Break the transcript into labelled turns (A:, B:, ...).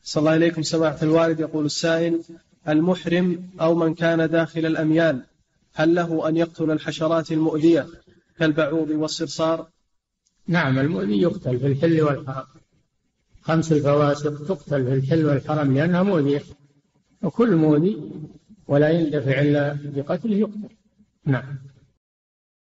A: صلى الله عليكم سماحة الوالد. يقول السائل: المحرم أو من كان داخل الأميال هل له أن يقتل الحشرات المؤذية كالبعوض والصرصار؟
B: نعم، المؤذي يقتل في الحل والحرم. 5 الفواسق تقتل في الحل والحرم لأنها مؤذية، وكل مؤذي ولا يندفع إلا بقتله يقتل. نعم.